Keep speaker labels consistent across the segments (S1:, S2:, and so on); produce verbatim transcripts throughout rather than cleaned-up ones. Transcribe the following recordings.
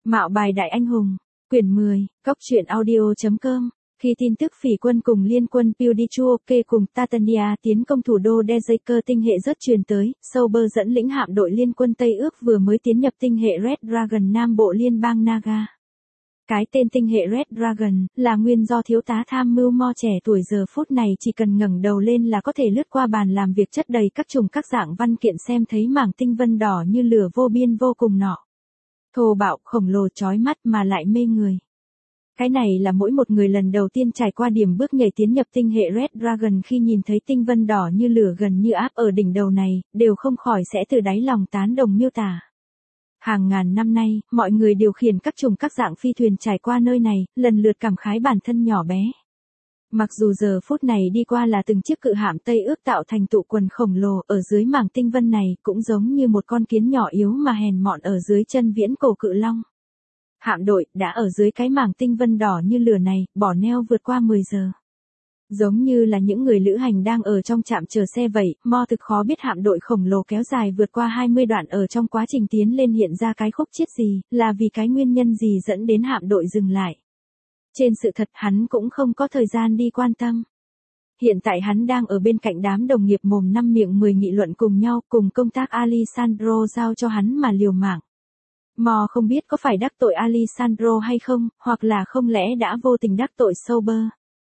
S1: Mạo bài đại anh hùng, quyển mười, cốc truyện audio.com. Khi tin tức phỉ quân cùng liên quân Pudichuoke cùng Tatania tiến công thủ đô Dezhker tinh hệ rất truyền tới, Sauber dẫn lĩnh hạm đội liên quân Tây ước vừa mới tiến nhập tinh hệ Red Dragon Nam Bộ liên bang Naga. Cái tên tinh hệ Red Dragon là nguyên do thiếu tá tham mưu Mo trẻ tuổi giờ phút này chỉ cần ngẩng đầu lên là có thể lướt qua bàn làm việc chất đầy các chủng các dạng văn kiện xem thấy mảng tinh vân đỏ như lửa vô biên vô cùng nọ. Thô bạo, khổng lồ chói mắt mà lại mê người. Cái này là mỗi một người lần đầu tiên trải qua điểm bước nhảy tiến nhập tinh hệ Red Dragon khi nhìn thấy tinh vân đỏ như lửa gần như áp ở đỉnh đầu này, đều không khỏi sẽ từ đáy lòng tán đồng miêu tả. Hàng ngàn năm nay, mọi người điều khiển các chủng các dạng phi thuyền trải qua nơi này, lần lượt cảm khái bản thân nhỏ bé. Mặc dù giờ phút này đi qua là từng chiếc cự hạm Tây ước tạo thành tụ quần khổng lồ ở dưới mảng tinh vân này cũng giống như một con kiến nhỏ yếu mà hèn mọn ở dưới chân viễn cổ cự long. Hạm đội đã ở dưới cái mảng tinh vân đỏ như lửa này, bỏ neo vượt qua mười giờ. Giống như là những người lữ hành đang ở trong trạm chờ xe vậy, Mo thực khó biết hạm đội khổng lồ kéo dài vượt qua hai mươi đoạn ở trong quá trình tiến lên hiện ra cái khúc chiết gì, là vì cái nguyên nhân gì dẫn đến hạm đội dừng lại. Trên sự thật hắn cũng không có thời gian đi quan tâm. Hiện tại hắn đang ở bên cạnh đám đồng nghiệp mồm năm miệng mười nghị luận cùng nhau, cùng công tác Alessandro giao cho hắn mà liều mạng. Mo không biết có phải đắc tội Alessandro hay không, hoặc là không lẽ đã vô tình đắc tội Sauber.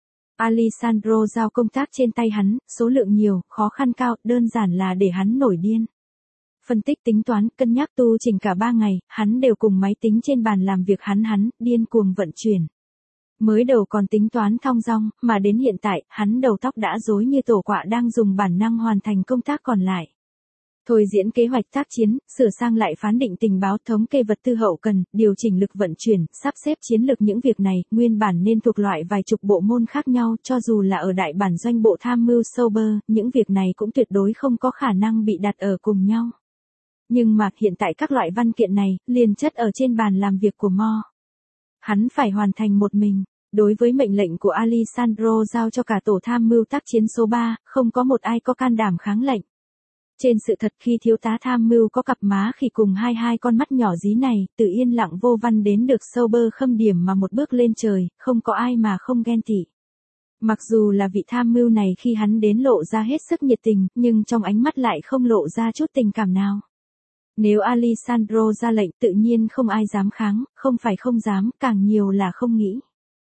S1: Alessandro giao công tác trên tay hắn, số lượng nhiều, khó khăn cao, đơn giản là để hắn nổi điên. Phân tích tính toán, cân nhắc tu chỉnh cả ba ngày, hắn đều cùng máy tính trên bàn làm việc hắn hắn, điên cuồng vận chuyển. Mới đầu còn tính toán thong dong, mà đến hiện tại, hắn đầu tóc đã rối như tổ quạ đang dùng bản năng hoàn thành công tác còn lại. Thôi diễn kế hoạch tác chiến, sửa sang lại phán định tình báo thống kê vật tư hậu cần, điều chỉnh lực vận chuyển, sắp xếp chiến lược những việc này, nguyên bản nên thuộc loại vài chục bộ môn khác nhau, cho dù là ở đại bản doanh bộ tham mưu Sauber, những việc này cũng tuyệt đối không có khả năng bị đặt ở cùng nhau. Nhưng mà hiện tại các loại văn kiện này, liền chất ở trên bàn làm việc của Mo. Hắn phải hoàn thành một mình. Đối với mệnh lệnh của Alessandro giao cho cả tổ tham mưu tác chiến số ba, không có một ai có can đảm kháng lệnh. Trên sự thật khi thiếu tá tham mưu có cặp má khỉ cùng hai hai con mắt nhỏ dí này, từ yên lặng vô văn đến được Sauber khâm điểm mà một bước lên trời, không có ai mà không ghen tị. Mặc dù là vị tham mưu này khi hắn đến lộ ra hết sức nhiệt tình, nhưng trong ánh mắt lại không lộ ra chút tình cảm nào. Nếu Alessandro ra lệnh tự nhiên không ai dám kháng, không phải không dám, càng nhiều là không nghĩ.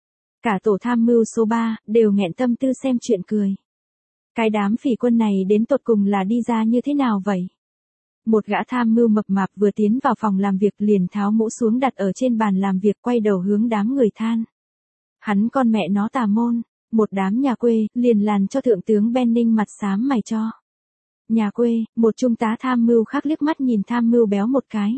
S1: Cả tổ tham mưu số ba, đều nghẹn tâm tư xem chuyện cười. Cái đám phỉ quân này đến tột cùng là đi ra như thế nào vậy? Một gã tham mưu mập mạp vừa tiến vào phòng làm việc liền tháo mũ xuống đặt ở trên bàn làm việc quay đầu hướng đám người than. Hắn con mẹ nó tà môn, một đám nhà quê, liền làn cho thượng tướng Benning mặt xám mày cho. Nhà quê, một trung tá tham mưu khác liếc mắt nhìn tham mưu béo một cái.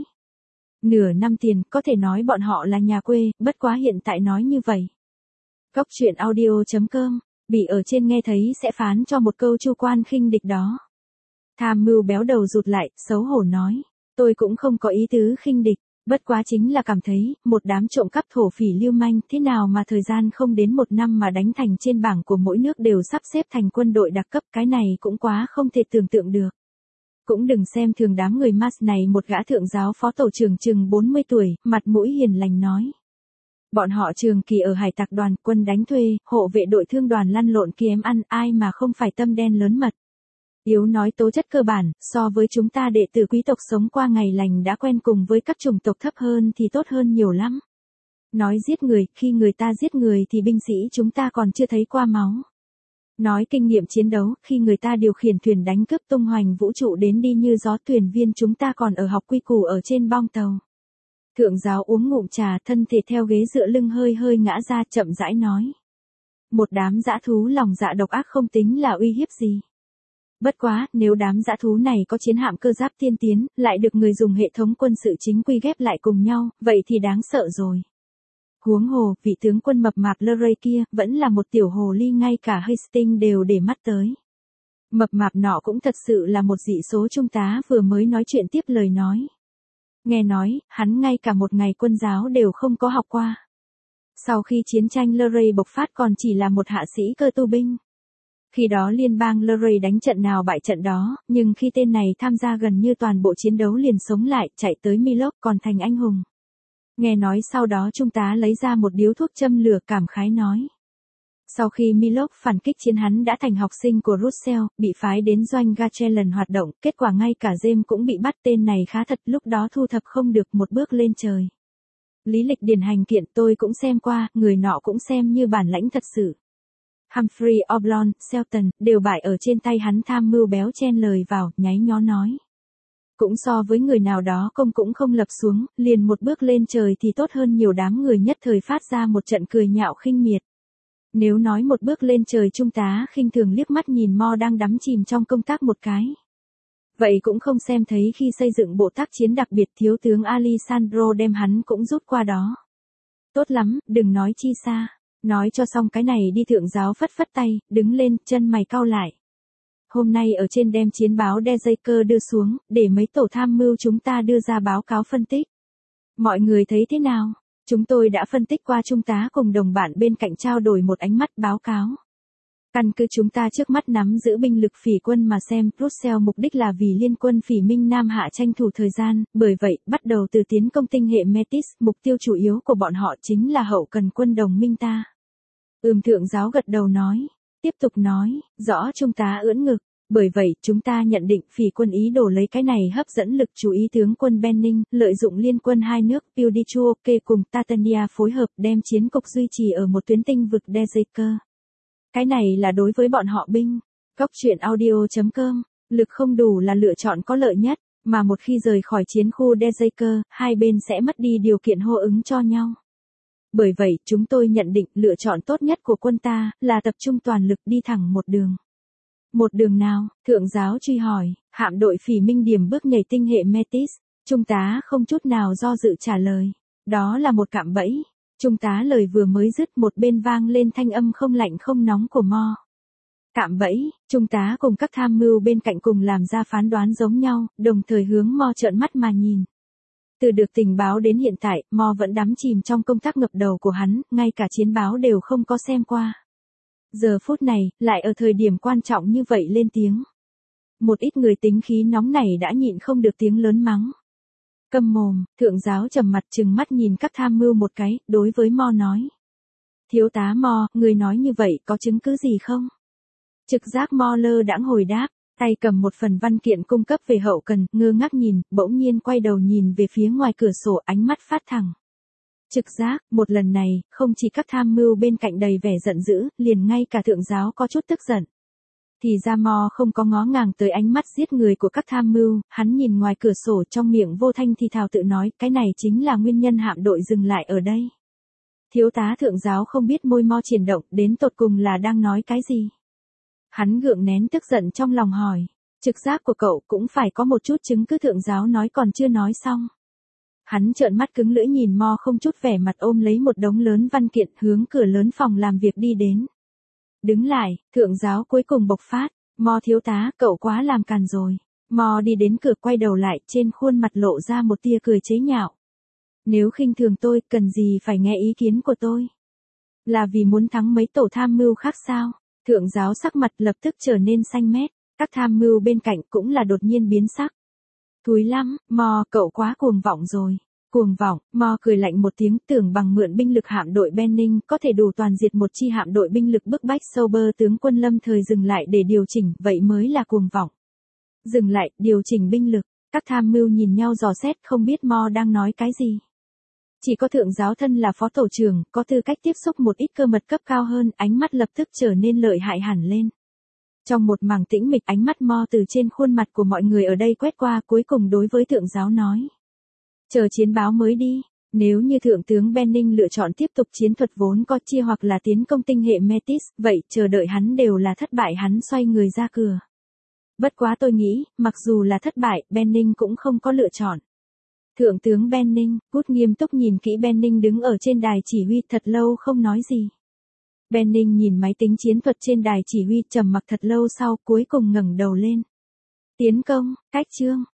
S1: Nửa năm tiền, có thể nói bọn họ là nhà quê, bất quá hiện tại nói như vậy. Cốc truyện audio.com, bị ở trên nghe thấy sẽ phán cho một câu chu quan khinh địch đó. Tham mưu béo đầu rụt lại, xấu hổ nói, tôi cũng không có ý tứ khinh địch, bất quá chính là cảm thấy, một đám trộm cắp thổ phỉ lưu manh, thế nào mà thời gian không đến một năm mà đánh thành trên bảng của mỗi nước đều sắp xếp thành quân đội đặc cấp, cái này cũng quá không thể tưởng tượng được. Cũng đừng xem thường đám người Mars này, một gã thượng giáo phó tổ trưởng chừng bốn mươi tuổi, mặt mũi hiền lành nói. Bọn họ trường kỳ ở hải tặc đoàn, quân đánh thuê, hộ vệ đội thương đoàn lăn lộn kiếm ăn, ai mà không phải tâm đen lớn mật. Yếu nói tố chất cơ bản, so với chúng ta đệ tử quý tộc sống qua ngày lành đã quen cùng với các chủng tộc thấp hơn thì tốt hơn nhiều lắm. Nói giết người, khi người ta giết người thì binh sĩ chúng ta còn chưa thấy qua máu. Nói kinh nghiệm chiến đấu, khi người ta điều khiển thuyền đánh cướp tung hoành vũ trụ đến đi như gió, thuyền viên chúng ta còn ở học quy củ ở trên bong tàu. Thượng giáo uống ngụm trà, thân thể theo ghế dựa lưng hơi hơi ngã ra, chậm rãi nói. Một đám dã thú lòng dạ độc ác không tính là uy hiếp gì. Bất quá, nếu đám dã thú này có chiến hạm cơ giáp tiên tiến, lại được người dùng hệ thống quân sự chính quy ghép lại cùng nhau, vậy thì đáng sợ rồi. Huống hồ, vị tướng quân mập mạp Leray kia, vẫn là một tiểu hồ ly, ngay cả Hastings đều để mắt tới. Mập mạp nọ cũng thật sự là một dị số, trung tá vừa mới nói chuyện tiếp lời nói. Nghe nói, hắn ngay cả một ngày quân giáo đều không có học qua. Sau khi chiến tranh Leray bộc phát còn chỉ là một hạ sĩ cơ tu binh. Khi đó liên bang Leray đánh trận nào bại trận đó, nhưng khi tên này tham gia gần như toàn bộ chiến đấu liền sống lại, chạy tới Milok còn thành anh hùng. Nghe nói sau đó trung tá lấy ra một điếu thuốc châm lửa cảm khái nói. Sau khi Milok phản kích chiến hắn đã thành học sinh của Russell, bị phái đến doanh Gatchelen hoạt động, kết quả ngay cả James cũng bị bắt, tên này khá thật, lúc đó thu thập không được một bước lên trời. Lý lịch điển hành kiện tôi cũng xem qua, người nọ cũng xem như bản lãnh thật sự. Humphrey Oblon, Shelton, đều bại ở trên tay hắn, tham mưu béo chen lời vào, nháy nhó nói. Cũng so với người nào đó công cũng không lập xuống, liền một bước lên trời thì tốt hơn nhiều, đám người nhất thời phát ra một trận cười nhạo khinh miệt. Nếu nói một bước lên trời, trung tá khinh thường liếc mắt nhìn Mo đang đắm chìm trong công tác một cái. Vậy cũng không xem thấy khi xây dựng bộ tác chiến đặc biệt thiếu tướng Alessandro đem hắn cũng rút qua đó. Tốt lắm, đừng nói chi xa. Nói cho xong cái này đi, thượng giáo phất phất tay, đứng lên, chân mày cau lại. Hôm nay ở trên đem chiến báo Dejaker đưa xuống, để mấy tổ tham mưu chúng ta đưa ra báo cáo phân tích. Mọi người thấy thế nào? Chúng tôi đã phân tích qua, trung tá cùng đồng bạn bên cạnh trao đổi một ánh mắt báo cáo. Căn cứ chúng ta trước mắt nắm giữ binh lực phỉ quân mà xem, Brussels mục đích là vì liên quân phỉ Minh Nam Hạ tranh thủ thời gian, bởi vậy, bắt đầu từ tiến công tinh hệ Metis, mục tiêu chủ yếu của bọn họ chính là hậu cần quân đồng minh ta. Ừm, thượng giáo gật đầu nói, tiếp tục nói, rõ, trung tá ưỡn ngực. Bởi vậy, chúng ta nhận định phỉ quân ý đồ lấy cái này hấp dẫn lực chú ý tướng quân Benning, lợi dụng liên quân hai nước Piudichuoke cùng Tatania phối hợp đem chiến cục duy trì ở một tuyến tinh vực Dejaker. Cái này là đối với bọn họ binh. Góc truyện audio chấm com, lực không đủ là lựa chọn có lợi nhất, mà một khi rời khỏi chiến khu Dejaker, hai bên sẽ mất đi điều kiện hô ứng cho nhau. Bởi vậy, chúng tôi nhận định lựa chọn tốt nhất của quân ta là tập trung toàn lực đi thẳng một đường. Một đường nào? Thượng giáo truy hỏi. Hạm đội phỉ Minh điểm bước nhảy tinh hệ Metis. Trung tá không chút nào do dự trả lời. Đó là một cạm bẫy. Trung tá lời vừa mới dứt, một bên vang lên thanh âm không lạnh không nóng của Mo. Cạm bẫy, trung tá cùng các tham mưu bên cạnh cùng làm ra phán đoán giống nhau, đồng thời hướng Mo trợn mắt mà nhìn. Từ được tình báo đến hiện tại, Mo vẫn đắm chìm trong công tác ngập đầu của hắn, ngay cả chiến báo đều không có xem qua. Giờ phút này, lại ở thời điểm quan trọng như vậy lên tiếng. Một ít người tính khí nóng này đã nhịn không được tiếng lớn mắng. Câm mồm, thượng giáo trầm mặt trừng mắt nhìn các tham mưu một cái, đối với Mo nói. Thiếu tá Mo, người nói như vậy có chứng cứ gì không? Trực giác Mo lơ đãng hồi đáp, tay cầm một phần văn kiện cung cấp về hậu cần, ngơ ngác nhìn, bỗng nhiên quay đầu nhìn về phía ngoài cửa sổ, ánh mắt phát thẳng. Trực giác, một lần này, không chỉ các tham mưu bên cạnh đầy vẻ giận dữ, liền ngay cả thượng giáo có chút tức giận. Thì ra Mo không có ngó ngàng tới ánh mắt giết người của các tham mưu, hắn nhìn ngoài cửa sổ, trong miệng vô thanh thì thào tự nói, cái này chính là nguyên nhân hạm đội dừng lại ở đây. Thiếu tá thượng giáo không biết môi Mo chuyển động, đến tột cùng là đang nói cái gì. Hắn gượng nén tức giận trong lòng hỏi, trực giác của cậu cũng phải có một chút chứng cứ, thượng giáo nói còn chưa nói xong. Hắn trợn mắt cứng lưỡi nhìn Mo không chút vẻ mặt, ôm lấy một đống lớn văn kiện, hướng cửa lớn phòng làm việc đi đến. Đứng lại, thượng giáo cuối cùng bộc phát, Mo thiếu tá, cậu quá làm càn rồi. Mo đi đến cửa, quay đầu lại, trên khuôn mặt lộ ra một tia cười chế nhạo. Nếu khinh thường tôi, cần gì phải nghe ý kiến của tôi? Là vì muốn thắng mấy tổ tham mưu khác sao? Thượng giáo sắc mặt lập tức trở nên xanh mét, các tham mưu bên cạnh cũng là đột nhiên biến sắc. Thúi lắm, Mo, cậu quá cuồng vọng rồi. Cuồng vọng, Mo cười lạnh một tiếng, tưởng bằng mượn binh lực hạm đội Benning có thể đủ toàn diệt một chi hạm đội binh lực bức bách Sober tướng quân lâm thời dừng lại để điều chỉnh, vậy mới là cuồng vọng. Dừng lại, điều chỉnh binh lực, các tham mưu nhìn nhau dò xét, không biết Mo đang nói cái gì. Chỉ có thượng giáo thân là phó tổ trưởng, có tư cách tiếp xúc một ít cơ mật cấp cao hơn, ánh mắt lập tức trở nên lợi hại hẳn lên. Trong một mảng tĩnh mịch, ánh mắt Mo từ trên khuôn mặt của mọi người ở đây quét qua, cuối cùng đối với thượng giáo nói. Chờ chiến báo mới đi, nếu như thượng tướng Benning lựa chọn tiếp tục chiến thuật vốn có chia hoặc là tiến công tinh hệ Metis, vậy chờ đợi hắn đều là thất bại, hắn xoay người ra cửa. Bất quá tôi nghĩ, mặc dù là thất bại, Benning cũng không có lựa chọn. Thượng tướng Benning, Good nghiêm túc nhìn kỹ Benning đứng ở trên đài chỉ huy, thật lâu không nói gì. Benning nhìn máy tính chiến thuật trên đài chỉ huy, trầm mặc thật lâu sau, cuối cùng ngẩng đầu lên. Tiến công, cách chương,